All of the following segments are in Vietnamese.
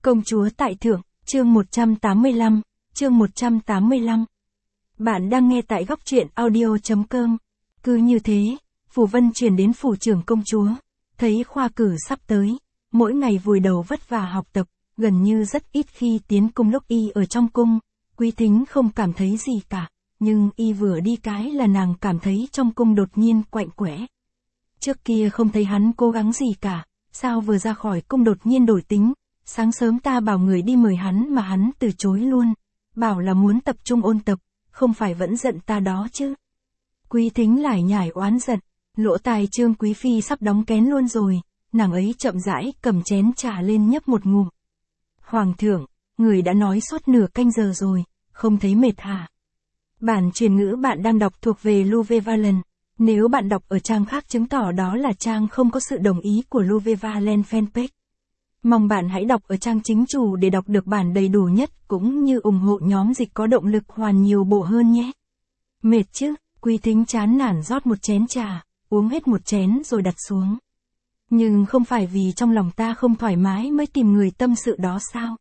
Công chúa tại thượng, chương 185, chương 185. Bạn đang nghe tại góc truyện audio.com. Cứ như thế, Phù Vân chuyển đến phủ trưởng công chúa, thấy khoa cử sắp tới, mỗi ngày vùi đầu vất vả học tập, gần như rất ít khi tiến cung. Lúc y ở trong cung, Quý Thính không cảm thấy gì cả, nhưng y vừa đi cái là nàng cảm thấy trong cung đột nhiên quạnh quẽ. Trước kia không thấy hắn cố gắng gì cả, sao vừa ra khỏi cung đột nhiên đổi tính. Sáng sớm ta bảo người đi mời hắn mà hắn từ chối luôn, bảo là muốn tập trung ôn tập, không phải vẫn giận ta đó chứ. Quý Thính lải nhải oán giận, lỗ tai Trương Quý Phi sắp đóng kén luôn rồi, nàng ấy chậm rãi cầm chén trà lên nhấp một ngụm. Hoàng thượng, người đã nói suốt nửa canh giờ rồi, không thấy mệt hả? Bản truyền ngữ bạn đang đọc thuộc về Luvevallen. Nếu bạn đọc ở trang khác chứng tỏ đó là trang không có sự đồng ý của Luvevallen fanpage. Mong bạn hãy đọc ở trang chính chủ để đọc được bản đầy đủ nhất cũng như ủng hộ nhóm dịch có động lực hoàn nhiều bộ hơn nhé. Mệt chứ, Quý Thính chán nản rót một chén trà, uống hết một chén rồi đặt xuống. Nhưng không phải vì trong lòng ta không thoải mái mới tìm người tâm sự đó sao?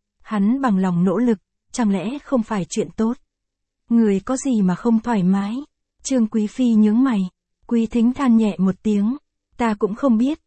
Hắn bằng lòng nỗ lực, chẳng lẽ không phải chuyện tốt? Người có gì mà không thoải mái? Trương Quý Phi nhướng mày, Quý Thính than nhẹ một tiếng, ta cũng không biết,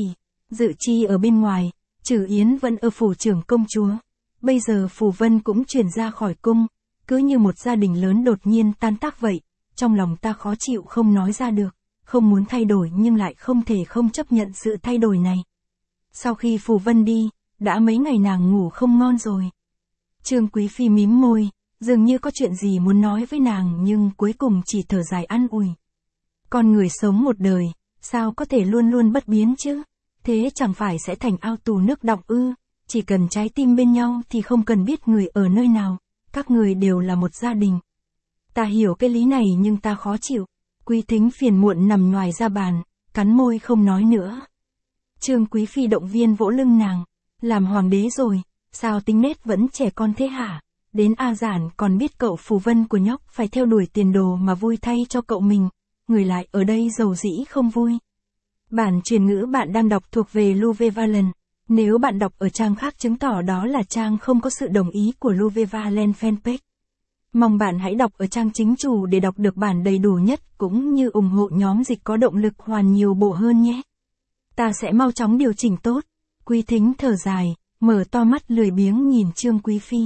Dự Chi ở bên ngoài, Trử Yến vẫn ở phủ trưởng công chúa. Bây giờ Phù Vân cũng chuyển ra khỏi cung, cứ như một gia đình lớn đột nhiên tan tác vậy. Trong lòng ta khó chịu không nói ra được, không muốn thay đổi nhưng lại không thể không chấp nhận sự thay đổi này. Sau khi Phù Vân đi, đã mấy ngày nàng ngủ không ngon rồi. Trương Quý Phi mím môi, dường như có chuyện gì muốn nói với nàng nhưng cuối cùng chỉ thở dài an ủi. Con người sống một đời, sao có thể luôn luôn bất biến chứ? Thế chẳng phải sẽ thành ao tù nước đọng ư? Chỉ cần trái tim bên nhau thì không cần biết người ở nơi nào, các người đều là một gia đình. Ta hiểu cái lý này nhưng ta khó chịu. Quý Thính phiền muộn nằm ngoài ra bàn, cắn môi không nói nữa. Trương Quý Phi động viên vỗ lưng nàng, làm hoàng đế rồi, sao tính nết vẫn trẻ con thế hả? Đến A Giản còn biết cậu Phù Vân của nhóc phải theo đuổi tiền đồ mà vui thay cho cậu mình, người lại ở đây giàu dĩ không vui. Bản truyền ngữ bạn đang đọc thuộc về Luvevallen. Nếu bạn đọc ở trang khác chứng tỏ đó là trang không có sự đồng ý của Luvevallen fanpage. Mong bạn hãy đọc ở trang chính chủ để đọc được bản đầy đủ nhất cũng như ủng hộ nhóm dịch có động lực hoàn nhiều bộ hơn nhé. Ta sẽ mau chóng điều chỉnh tốt. Quý Thính thở dài, mở to mắt lười biếng nhìn Trương Quý Phi.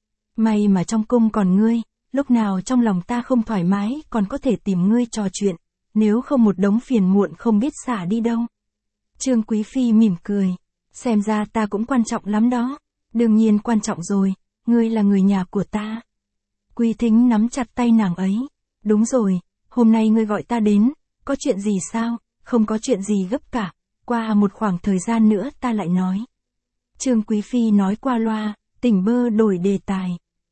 May mà trong cung còn ngươi, lúc nào trong lòng ta không thoải mái còn có thể tìm ngươi trò chuyện, nếu không một đống phiền muộn không biết xả đi đâu. Trương Quý Phi mỉm cười, xem ra ta cũng quan trọng lắm đó. Đương nhiên quan trọng rồi, ngươi là người nhà của ta. Quý Thính nắm chặt tay nàng ấy. Đúng rồi, hôm nay ngươi gọi ta đến, có chuyện gì sao? Không có chuyện gì gấp cả, qua một khoảng thời gian nữa ta lại nói. Trương Quý Phi nói qua loa, tỉnh bơ đổi đề tài.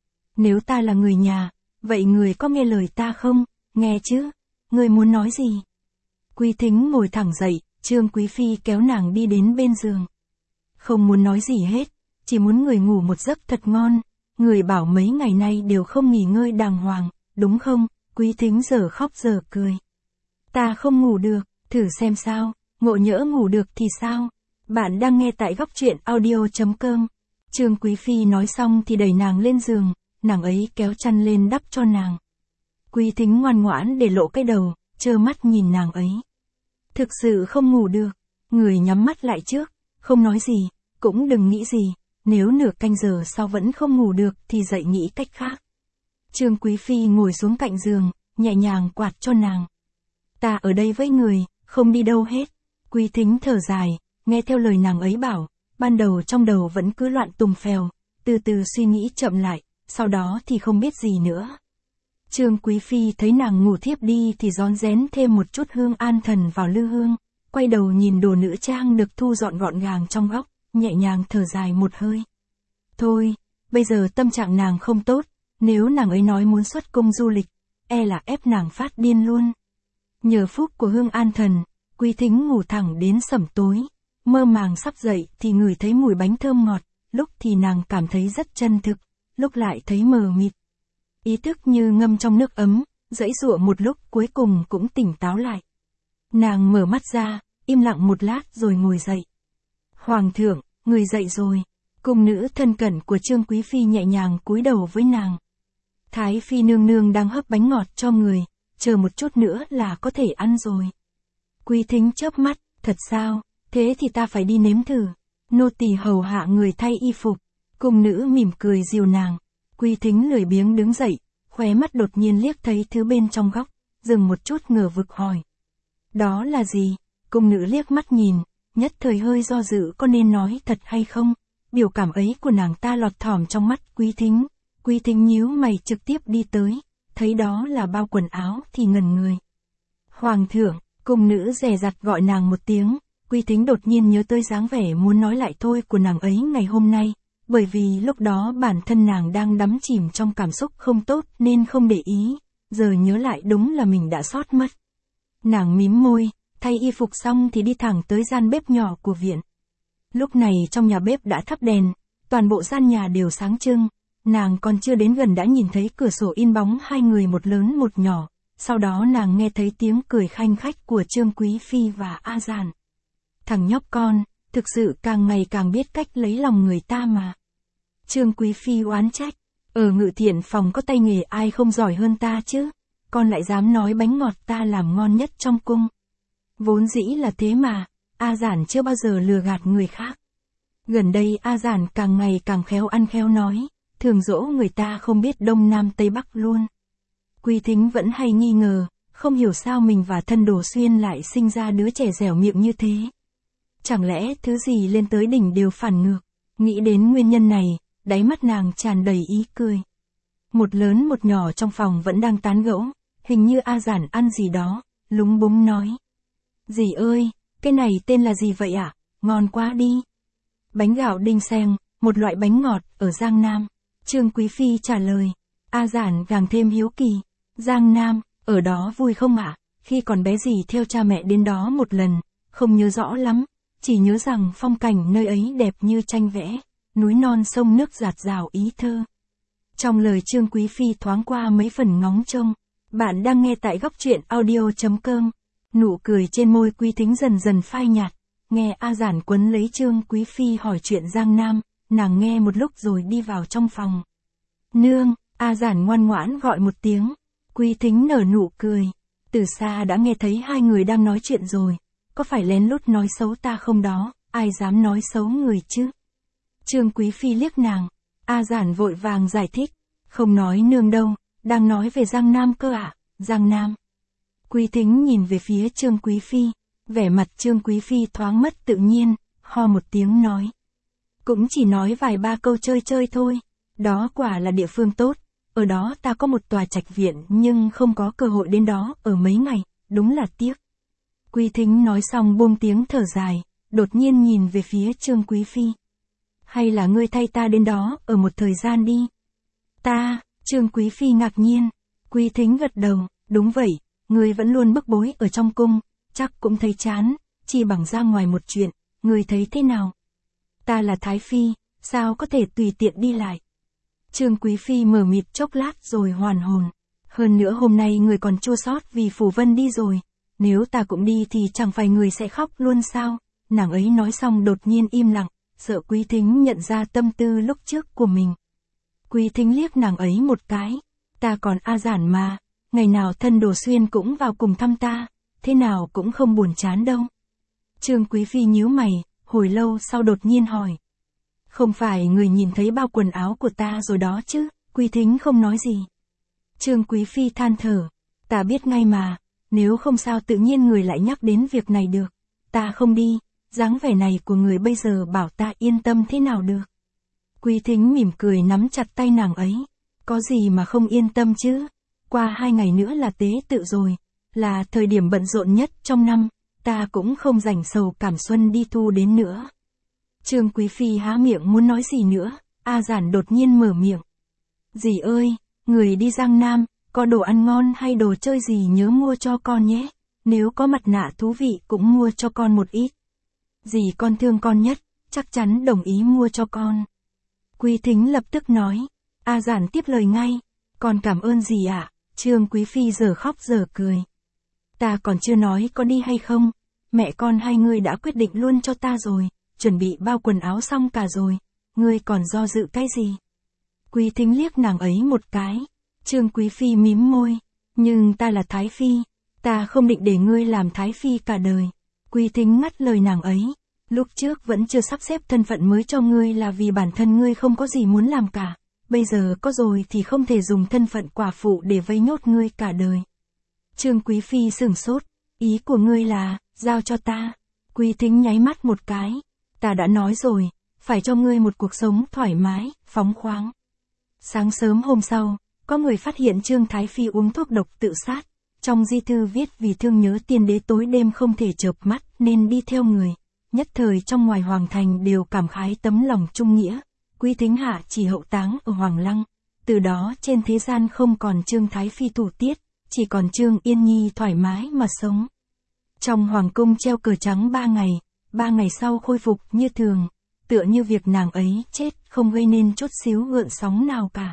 Nếu ta là người nhà, vậy người có nghe lời ta không? Nghe chứ? Ngươi muốn nói gì? Quý Thính ngồi thẳng dậy, Trương Quý Phi kéo nàng đi đến bên giường. Không muốn nói gì hết, chỉ muốn người ngủ một giấc thật ngon. Người bảo mấy ngày nay đều không nghỉ ngơi đàng hoàng, đúng không? Quý Thính giờ khóc giờ cười. Ta không ngủ được, thử xem sao, ngộ nhỡ ngủ được thì sao? Bạn đang nghe tại góc truyện audio.com. Trương Quý Phi nói xong thì đẩy nàng lên giường, nàng ấy kéo chăn lên đắp cho nàng. Quý Thính ngoan ngoãn để lộ cái đầu, trơ mắt nhìn nàng ấy. Thực sự không ngủ được, người nhắm mắt lại trước, không nói gì, cũng đừng nghĩ gì. Nếu nửa canh giờ sau vẫn không ngủ được thì dậy nghĩ cách khác. Trương Quý Phi ngồi xuống cạnh giường, nhẹ nhàng quạt cho nàng. Ta ở đây với người, không đi đâu hết. Quý Thính thở dài, nghe theo lời nàng ấy bảo, ban đầu trong đầu vẫn cứ loạn tùng phèo, từ từ suy nghĩ chậm lại, sau đó thì không biết gì nữa. Trương Quý Phi thấy nàng ngủ thiếp đi thì rón rén thêm một chút hương an thần vào lư hương, quay đầu nhìn đồ nữ trang được thu dọn gọn gàng trong góc, nhẹ nhàng thở dài một hơi. Thôi, bây giờ tâm trạng nàng không tốt, nếu nàng ấy nói muốn xuất cung du lịch, e là ép nàng phát điên luôn. Nhờ phúc của hương an thần, Quý Thính ngủ thẳng đến sẩm tối, mơ màng sắp dậy thì ngửi thấy mùi bánh thơm ngọt, lúc thì nàng cảm thấy rất chân thực, lúc lại thấy mờ mịt. Ý thức như ngâm trong nước ấm, giãy giụa một lúc cuối cùng cũng tỉnh táo lại. Nàng mở mắt ra, im lặng một lát rồi ngồi dậy. Hoàng thượng, người dậy rồi. Cung nữ thân cận của Trương Quý Phi nhẹ nhàng cúi đầu với nàng. Thái Phi nương nương đang hấp bánh ngọt cho người, chờ một chút nữa là có thể ăn rồi. Quý Thính chớp mắt, thật sao, thế thì ta phải đi nếm thử. Nô tỳ hầu hạ người thay y phục. Cung nữ mỉm cười dìu nàng. Quý Thính lười biếng đứng dậy, khóe mắt đột nhiên liếc thấy thứ bên trong góc, dừng một chút ngờ vực hỏi. Đó là gì? Cung nữ liếc mắt nhìn, nhất thời hơi do dự có nên nói thật hay không. Biểu cảm ấy của nàng ta lọt thỏm trong mắt Quý Thính. Quý Thính nhíu mày trực tiếp đi tới, thấy đó là bao quần áo thì ngẩn người. Hoàng thượng, cung nữ dè dặt gọi nàng một tiếng. Quý Thính đột nhiên nhớ tới dáng vẻ muốn nói lại thôi của nàng ấy ngày hôm nay, bởi vì lúc đó bản thân nàng đang đắm chìm trong cảm xúc không tốt nên không để ý, giờ nhớ lại đúng là mình đã sót mất. Nàng mím môi, thay y phục xong thì đi thẳng tới gian bếp nhỏ của viện. Lúc này trong nhà bếp đã thắp đèn, toàn bộ gian nhà đều sáng trưng, nàng còn chưa đến gần đã nhìn thấy cửa sổ in bóng hai người một lớn một nhỏ, sau đó nàng nghe thấy tiếng cười khanh khách của Trương Quý Phi và A Giản. Thằng nhóc con, thực sự càng ngày càng biết cách lấy lòng người ta mà. Trương Quý Phi oán trách, ở Ngự Thiện phòng có tay nghề ai không giỏi hơn ta chứ, con lại dám nói bánh ngọt ta làm ngon nhất trong cung. Vốn dĩ là thế mà, A Giản chưa bao giờ lừa gạt người khác. Gần đây A Giản càng ngày càng khéo ăn khéo nói, thường dỗ người ta không biết đông nam tây bắc luôn. Quý Thính vẫn hay nghi ngờ, không hiểu sao mình và thân Đồ Xuyên lại sinh ra đứa trẻ dẻo miệng như thế. Chẳng lẽ thứ gì lên tới đỉnh đều phản ngược, nghĩ đến nguyên nhân này, đáy mắt nàng tràn đầy ý cười. Một lớn một nhỏ trong phòng vẫn đang tán gẫu, hình như A Giản ăn gì đó, lúng búng nói. Dì ơi, cái này tên là gì vậy ạ? Ngon quá đi. Bánh gạo đinh xeng, một loại bánh ngọt ở Giang Nam. Trương Quý Phi trả lời. A Giản càng thêm hiếu kỳ. Giang Nam, ở đó vui không ạ? Khi còn bé dì theo cha mẹ đến đó một lần, không nhớ rõ lắm, chỉ nhớ rằng phong cảnh nơi ấy đẹp như tranh vẽ, núi non sông nước dạt dào ý thơ. Trong lời Trương Quý Phi thoáng qua mấy phần ngóng trông. Bạn đang nghe tại góc truyện audio.com. Nụ cười trên môi Quý Thính dần dần phai nhạt, nghe A Giản quấn lấy Trương Quý Phi hỏi chuyện Giang Nam, nàng nghe một lúc rồi đi vào trong phòng. Nương, A Giản ngoan ngoãn gọi một tiếng, Quý Thính nở nụ cười, từ xa đã nghe thấy hai người đang nói chuyện rồi, có phải lén lút nói xấu ta không đó, ai dám nói xấu người chứ? Trương Quý Phi liếc nàng, A Giản vội vàng giải thích, không nói nương đâu, đang nói về Giang Nam cơ ạ, Giang Nam. Quý Thính nhìn về phía Trương Quý Phi, vẻ mặt Trương Quý Phi thoáng mất tự nhiên, ho một tiếng nói. Cũng chỉ nói vài ba câu chơi chơi thôi, đó quả là địa phương tốt, ở đó ta có một tòa trạch viện nhưng không có cơ hội đến đó ở mấy ngày, đúng là tiếc. Quý Thính nói xong buông tiếng thở dài, đột nhiên nhìn về phía Trương Quý Phi. Hay là ngươi thay ta đến đó ở một thời gian đi. Ta, Trương Quý Phi ngạc nhiên, Quý Thính gật đầu, đúng vậy. Ngươi vẫn luôn bức bối ở trong cung, chắc cũng thấy chán, chỉ bằng ra ngoài một chuyện, ngươi thấy thế nào? Ta là Thái Phi, sao có thể tùy tiện đi lại? Trương Quý Phi mờ mịt chốc lát rồi hoàn hồn. Hơn nữa hôm nay người còn chua xót vì Phủ Vân đi rồi, nếu ta cũng đi thì chẳng phải người sẽ khóc luôn sao? Nàng ấy nói xong đột nhiên im lặng, sợ Quý Thính nhận ra tâm tư lúc trước của mình. Quý Thính liếc nàng ấy một cái, ta còn A Giản mà. Ngày nào thân Đồ Xuyên cũng vào cùng thăm ta, thế nào cũng không buồn chán đâu. Trương Quý Phi nhíu mày, hồi lâu sau đột nhiên hỏi. Không phải người nhìn thấy bao quần áo của ta rồi đó chứ? Quý Thính không nói gì. Trương Quý Phi than thở, ta biết ngay mà, nếu không sao tự nhiên người lại nhắc đến việc này được. Ta không đi, dáng vẻ này của người bây giờ bảo ta yên tâm thế nào được. Quý Thính mỉm cười nắm chặt tay nàng ấy, có gì mà không yên tâm chứ? Qua 2 ngày nữa là tế tự rồi, là thời điểm bận rộn nhất trong năm, ta cũng không rảnh sầu cảm xuân đi thu đến nữa. Trương Quý Phi há miệng muốn nói gì nữa, A Giản đột nhiên mở miệng. Dì ơi, người đi Giang Nam, có đồ ăn ngon hay đồ chơi gì nhớ mua cho con nhé, nếu có mặt nạ thú vị cũng mua cho con một ít. Dì con thương con nhất, chắc chắn đồng ý mua cho con. Quý Thính lập tức nói, A Giản tiếp lời ngay, con cảm ơn dì ạ. Trương Quý Phi giờ khóc giờ cười. Ta còn chưa nói có đi hay không, mẹ con hai người đã quyết định luôn cho ta rồi, chuẩn bị bao quần áo xong cả rồi. ngươi còn do dự cái gì? Quý Thính liếc nàng ấy một cái. Trương Quý Phi mím môi. Nhưng ta là Thái Phi. Ta không định để ngươi làm Thái Phi cả đời. Quý Thính ngắt lời nàng ấy. Lúc trước vẫn chưa sắp xếp thân phận mới cho ngươi là vì bản thân ngươi không có gì muốn làm cả. Bây giờ có rồi thì không thể dùng thân phận quả phụ để vây nhốt ngươi cả đời. Trương Quý Phi sửng sốt. Ý của ngươi là, giao cho ta. Quý Thính nháy mắt một cái. Ta đã nói rồi, phải cho ngươi một cuộc sống thoải mái, phóng khoáng. Sáng sớm hôm sau, có người phát hiện Trương Thái Phi uống thuốc độc tự sát. Trong di thư viết vì thương nhớ tiên đế tối đêm không thể chợp mắt nên đi theo người. Nhất thời trong ngoài hoàng thành đều cảm khái tấm lòng trung nghĩa. Quý Thính hạ chỉ hậu táng ở Hoàng Lăng. Từ đó trên thế gian không còn Trương Thái Phi thủ tiết, chỉ còn Trương Yên Nhi thoải mái mà sống. Trong hoàng cung treo cờ trắng 3 ngày sau khôi phục như thường, tựa như việc nàng ấy chết không gây nên chút xíu gợn sóng nào cả.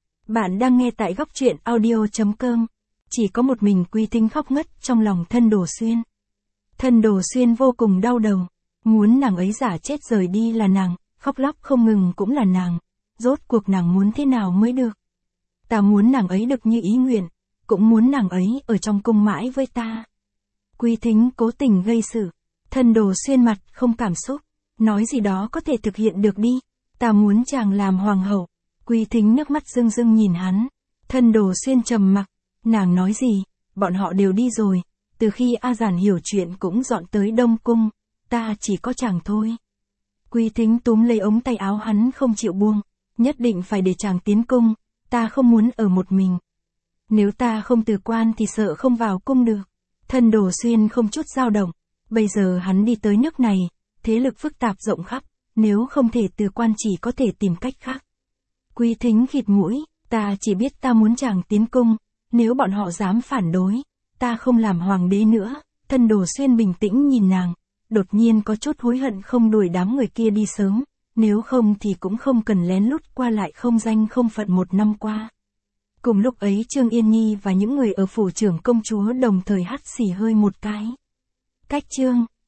Bạn đang nghe tại góc truyện audio.com. Chỉ có một mình Quý Thính khóc ngất trong lòng Thân Đồ Xuyên. Thân Đồ Xuyên vô cùng đau đầu, muốn nàng ấy giả chết rời đi là nàng, khóc lóc không ngừng cũng là nàng. Rốt cuộc nàng muốn thế nào mới được? Ta muốn nàng ấy được như ý nguyện, cũng muốn nàng ấy ở trong cung mãi với ta. Quý Thính cố tình gây sự. Thân Đồ Xuyên mặt không cảm xúc, nói gì đó có thể thực hiện được đi. Ta muốn chàng làm hoàng hậu. Quý Thính nước mắt rưng rưng nhìn hắn. Thân Đồ Xuyên trầm mặc. Nàng nói gì? Bọn họ đều đi rồi. Từ khi A Giản hiểu chuyện cũng dọn tới Đông Cung. Ta chỉ có chàng thôi. Quý Thính túm lấy ống tay áo hắn không chịu buông. Nhất định phải để chàng tiến cung. Ta không muốn ở một mình. Nếu ta không từ quan thì sợ không vào cung được. Thân Đồ Xuyên không chút dao động. Bây giờ hắn đi tới nước này, thế lực phức tạp rộng khắp, nếu không thể từ quan chỉ có thể tìm cách khác. Quý Thính khịt mũi, ta chỉ biết ta muốn chàng tiến cung, nếu bọn họ dám phản đối, ta không làm hoàng đế nữa. Thân Đồ Xuyên bình tĩnh nhìn nàng, đột nhiên có chút hối hận không đuổi đám người kia đi sớm, nếu không thì cũng không cần lén lút qua lại không danh không phận 1 năm qua. Cùng lúc ấy Trương Yên Nhi và những người ở phủ trưởng công chúa đồng thời hắt xì hơi một cái. Cách Trương